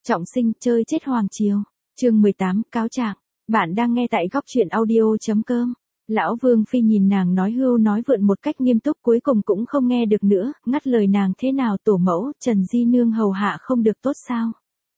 Trọng sinh chơi chết hoàng triều. Chương 18, cáo trạng. Bạn đang nghe tại góc truyện audio.com. Lão Vương Phi nhìn nàng nói hưu nói vượn một cách nghiêm túc, cuối cùng cũng không nghe được nữa, ngắt lời nàng. Thế nào tổ mẫu, Trần Di Nương hầu hạ không được tốt sao?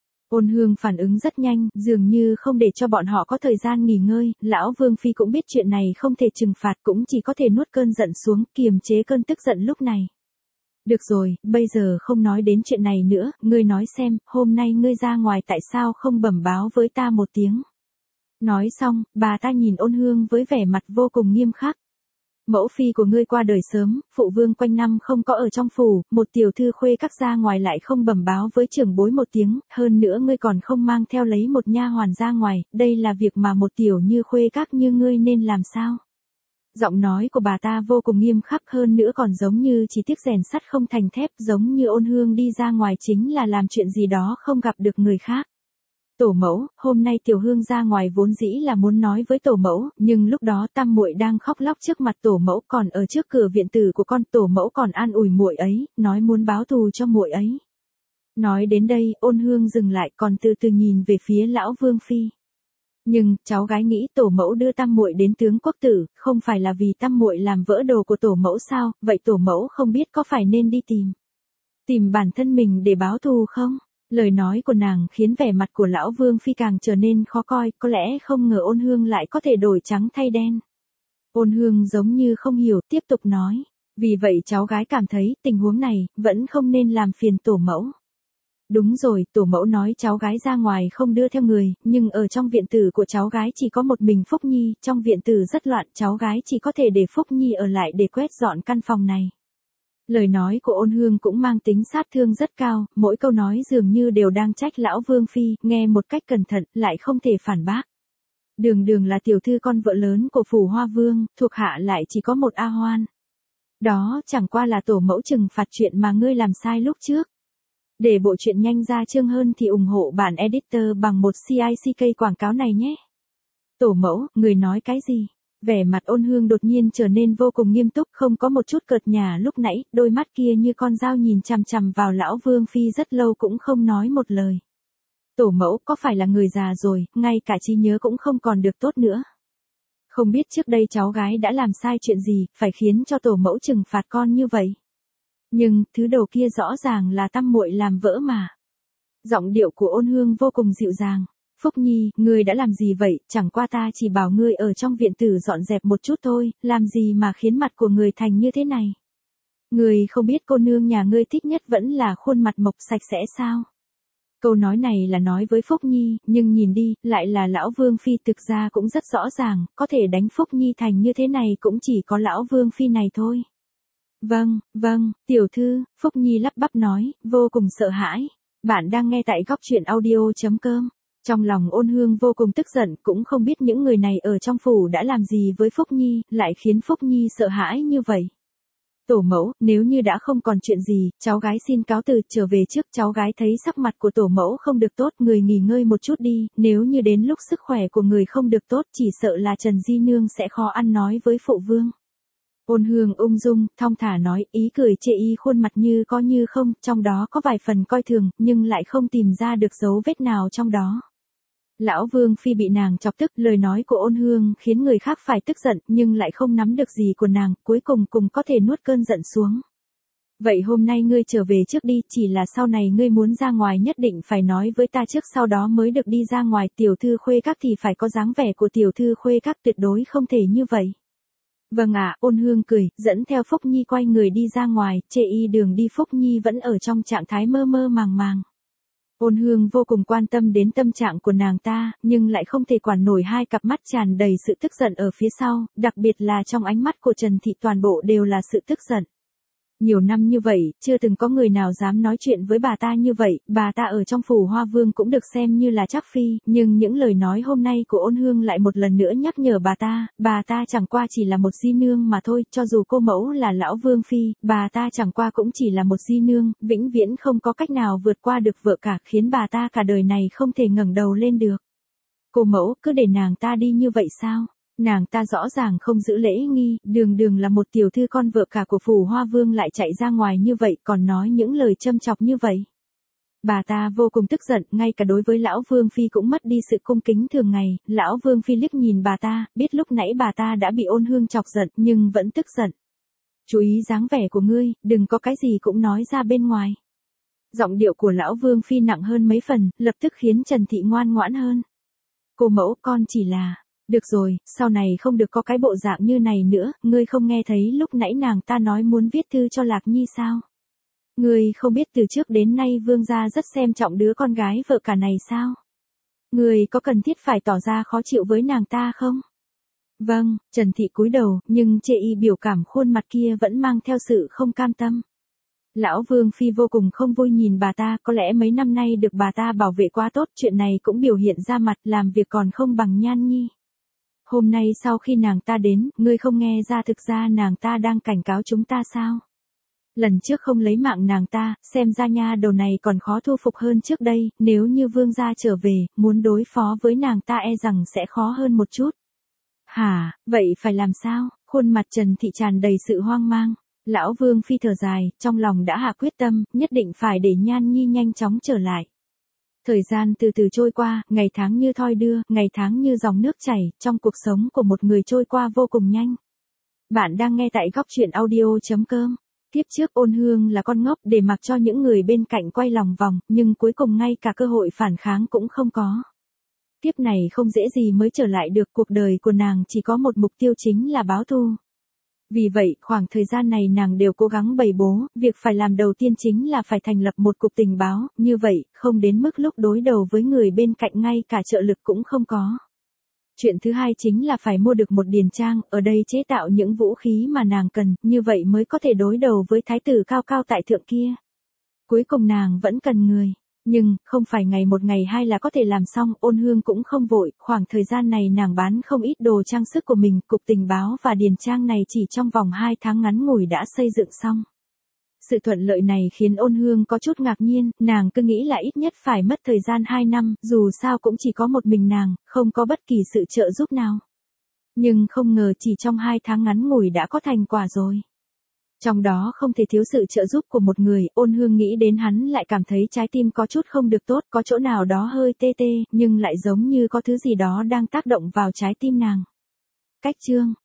Ôn Hương phản ứng rất nhanh, dường như không để cho bọn họ có thời gian nghỉ ngơi. Lão Vương Phi cũng biết chuyện này không thể trừng phạt, cũng chỉ có thể nuốt cơn giận xuống, kiềm chế cơn tức giận lúc này. Được rồi, bây giờ không nói đến chuyện này nữa, ngươi nói xem, hôm nay ngươi ra ngoài tại sao không bẩm báo với ta một tiếng. Nói xong, bà ta nhìn Ôn Hương với vẻ mặt vô cùng nghiêm khắc. Mẫu phi của ngươi qua đời sớm, phụ vương quanh năm không có ở trong phủ, một tiểu thư khuê các ra ngoài lại không bẩm báo với trưởng bối một tiếng, hơn nữa ngươi còn không mang theo lấy một nha hoàn ra ngoài, đây là việc mà một tiểu như khuê các như ngươi nên làm sao? Giọng nói của bà ta vô cùng nghiêm khắc, hơn nữa còn giống như chỉ tiếc rèn sắt không thành thép, giống như Ôn Hương đi ra ngoài chính là làm chuyện gì đó không gặp được người khác. Tổ mẫu, hôm nay tiểu Hương ra ngoài vốn dĩ là muốn nói với tổ mẫu, nhưng lúc đó tam muội đang khóc lóc trước mặt tổ mẫu, còn ở trước cửa viện tử của con, tổ mẫu còn an ủi muội ấy, nói muốn báo thù cho muội ấy. Nói đến đây, Ôn Hương dừng lại, còn từ từ nhìn về phía lão Vương Phi. Nhưng, cháu gái nghĩ tổ mẫu đưa tam muội đến tướng quốc tử, không phải là vì tam muội làm vỡ đồ của tổ mẫu sao, vậy tổ mẫu không biết có phải nên đi tìm bản thân mình để báo thù không? Lời nói của nàng khiến vẻ mặt của lão Vương Phi càng trở nên khó coi, có lẽ không ngờ Ôn Hương lại có thể đổi trắng thay đen. Ôn Hương giống như không hiểu, tiếp tục nói, vì vậy cháu gái cảm thấy tình huống này vẫn không nên làm phiền tổ mẫu. Đúng rồi, tổ mẫu nói cháu gái ra ngoài không đưa theo người, nhưng ở trong viện tử của cháu gái chỉ có một mình Phúc Nhi, trong viện tử rất loạn, cháu gái chỉ có thể để Phúc Nhi ở lại để quét dọn căn phòng này. Lời nói của Ôn Hương cũng mang tính sát thương rất cao, mỗi câu nói dường như đều đang trách lão Vương Phi, nghe một cách cẩn thận, lại không thể phản bác. Đường Đường là tiểu thư con vợ lớn của phủ Hoa Vương, thuộc hạ lại chỉ có một A Hoan. Đó chẳng qua là tổ mẫu trừng phạt chuyện mà ngươi làm sai lúc trước. Để bộ truyện nhanh ra chương hơn thì ủng hộ bản editor bằng một CICK quảng cáo này nhé. Tổ mẫu, người nói cái gì? Vẻ mặt Ôn Hương đột nhiên trở nên vô cùng nghiêm túc, không có một chút cợt nhả lúc nãy, đôi mắt kia như con dao nhìn chằm chằm vào lão Vương Phi rất lâu cũng không nói một lời. Tổ mẫu có phải là người già rồi, ngay cả trí nhớ cũng không còn được tốt nữa. Không biết trước đây cháu gái đã làm sai chuyện gì, phải khiến cho tổ mẫu trừng phạt con như vậy. Nhưng, thứ đồ kia rõ ràng là tam muội làm vỡ mà. Giọng điệu của Ôn Hương vô cùng dịu dàng. Phúc Nhi, ngươi đã làm gì vậy, chẳng qua ta chỉ bảo ngươi ở trong viện tử dọn dẹp một chút thôi, làm gì mà khiến mặt của người thành như thế này. Ngươi không biết cô nương nhà ngươi thích nhất vẫn là khuôn mặt mộc sạch sẽ sao? Câu nói này là nói với Phúc Nhi, nhưng nhìn đi, lại là lão Vương Phi, thực ra cũng rất rõ ràng, có thể đánh Phúc Nhi thành như thế này cũng chỉ có lão Vương Phi này thôi. Vâng, tiểu thư, Phúc Nhi lắp bắp nói, vô cùng sợ hãi. Bạn đang nghe tại góc truyện audio.com. Trong lòng Ôn Hương vô cùng tức giận, cũng không biết những người này ở trong phủ đã làm gì với Phúc Nhi, lại khiến Phúc Nhi sợ hãi như vậy. Tổ mẫu, nếu như đã không còn chuyện gì, cháu gái xin cáo từ, trở về trước. Cháu gái thấy sắc mặt của tổ mẫu không được tốt, người nghỉ ngơi một chút đi, nếu như đến lúc sức khỏe của người không được tốt, chỉ sợ là Trần Di Nương sẽ khó ăn nói với phụ vương. Ôn Hương ung dung, thong thả nói, ý cười chê y khuôn mặt như có như không, trong đó có vài phần coi thường, nhưng lại không tìm ra được dấu vết nào trong đó. Lão Vương Phi bị nàng chọc tức, lời nói của Ôn Hương khiến người khác phải tức giận, nhưng lại không nắm được gì của nàng, cuối cùng có thể nuốt cơn giận xuống. Vậy hôm nay ngươi trở về trước đi, chỉ là sau này ngươi muốn ra ngoài nhất định phải nói với ta trước, sau đó mới được đi ra ngoài. Tiểu thư khuê các thì phải có dáng vẻ của tiểu thư khuê các, tuyệt đối không thể như vậy. Vâng ạ, Ôn Hương cười, dẫn theo Phúc Nhi quay người đi ra ngoài, chê y đường đi. Phúc Nhi vẫn ở trong trạng thái mơ mơ màng màng. Ôn Hương vô cùng quan tâm đến tâm trạng của nàng ta, nhưng lại không thể quản nổi hai cặp mắt tràn đầy sự tức giận ở phía sau, đặc biệt là trong ánh mắt của Trần Thị toàn bộ đều là sự tức giận. Nhiều năm như vậy, chưa từng có người nào dám nói chuyện với bà ta như vậy, bà ta ở trong phủ Hoa Vương cũng được xem như là trác phi, nhưng những lời nói hôm nay của Ôn Hương lại một lần nữa nhắc nhở bà ta chẳng qua chỉ là một di nương mà thôi, cho dù cô mẫu là lão Vương Phi, bà ta chẳng qua cũng chỉ là một di nương, vĩnh viễn không có cách nào vượt qua được vợ cả, khiến bà ta cả đời này không thể ngẩng đầu lên được. Cô mẫu, cứ để nàng ta đi như vậy sao? Nàng ta rõ ràng không giữ lễ nghi, Đường Đường là một tiểu thư con vợ cả của phủ Hoa Vương lại chạy ra ngoài như vậy, còn nói những lời châm chọc như vậy. Bà ta vô cùng tức giận, ngay cả đối với lão Vương Phi cũng mất đi sự cung kính thường ngày, lão Vương Phi liếc nhìn bà ta, biết lúc nãy bà ta đã bị Ôn Hương chọc giận nhưng vẫn tức giận. Chú ý dáng vẻ của ngươi, đừng có cái gì cũng nói ra bên ngoài. Giọng điệu của lão Vương Phi nặng hơn mấy phần, lập tức khiến Trần Thị ngoan ngoãn hơn. Cô mẫu, con chỉ là... Được rồi, sau này không được có cái bộ dạng như này nữa, ngươi không nghe thấy lúc nãy nàng ta nói muốn viết thư cho Lạc Nhi sao? Ngươi không biết từ trước đến nay Vương gia rất xem trọng đứa con gái vợ cả này sao? Ngươi có cần thiết phải tỏ ra khó chịu với nàng ta không? Vâng, Trần Thị cúi đầu, nhưng chê y biểu cảm khuôn mặt kia vẫn mang theo sự không cam tâm. Lão Vương Phi vô cùng không vui nhìn bà ta, có lẽ mấy năm nay được bà ta bảo vệ quá tốt, chuyện này cũng biểu hiện ra mặt, làm việc còn không bằng Nhan Nhi. Hôm nay sau khi nàng ta đến, ngươi không nghe ra thực ra nàng ta đang cảnh cáo chúng ta sao? Lần trước không lấy mạng nàng ta, xem ra nha đầu này còn khó thu phục hơn trước đây, nếu như Vương gia trở về, muốn đối phó với nàng ta e rằng sẽ khó hơn một chút. Hả, vậy phải làm sao? Khuôn mặt Trần Thị tràn đầy sự hoang mang. Lão Vương Phi thở dài, trong lòng đã hạ quyết tâm, nhất định phải để Nhan Nhi nhanh chóng trở lại. Thời gian từ từ trôi qua, ngày tháng như thoi đưa, ngày tháng như dòng nước chảy, trong cuộc sống của một người trôi qua vô cùng nhanh. Bạn đang nghe tại góc truyện audio.com. Tiếp trước Ôn Hương là con ngốc để mặc cho những người bên cạnh quay lòng vòng, nhưng cuối cùng ngay cả cơ hội phản kháng cũng không có. Tiếp này không dễ gì mới trở lại được, cuộc đời của nàng chỉ có một mục tiêu chính là báo thù. Vì vậy, khoảng thời gian này nàng đều cố gắng bày bố, việc phải làm đầu tiên chính là phải thành lập một cục tình báo, như vậy, không đến mức lúc đối đầu với người bên cạnh ngay cả trợ lực cũng không có. Chuyện thứ hai chính là phải mua được một điền trang, ở đây chế tạo những vũ khí mà nàng cần, như vậy mới có thể đối đầu với thái tử cao cao tại thượng kia. Cuối cùng nàng vẫn cần người. Nhưng, không phải ngày một ngày hai là có thể làm xong, Ôn Hương cũng không vội, khoảng thời gian này nàng bán không ít đồ trang sức của mình, cục tình báo và điền trang này chỉ trong vòng 2 tháng ngắn ngủi đã xây dựng xong. Sự thuận lợi này khiến Ôn Hương có chút ngạc nhiên, nàng cứ nghĩ là ít nhất phải mất thời gian 2 năm, dù sao cũng chỉ có một mình nàng, không có bất kỳ sự trợ giúp nào. Nhưng không ngờ chỉ trong 2 tháng ngắn ngủi đã có thành quả rồi. Trong đó không thể thiếu sự trợ giúp của một người, Ôn Hương nghĩ đến hắn lại cảm thấy trái tim có chút không được tốt, có chỗ nào đó hơi tê tê, nhưng lại giống như có thứ gì đó đang tác động vào trái tim nàng. Cách chương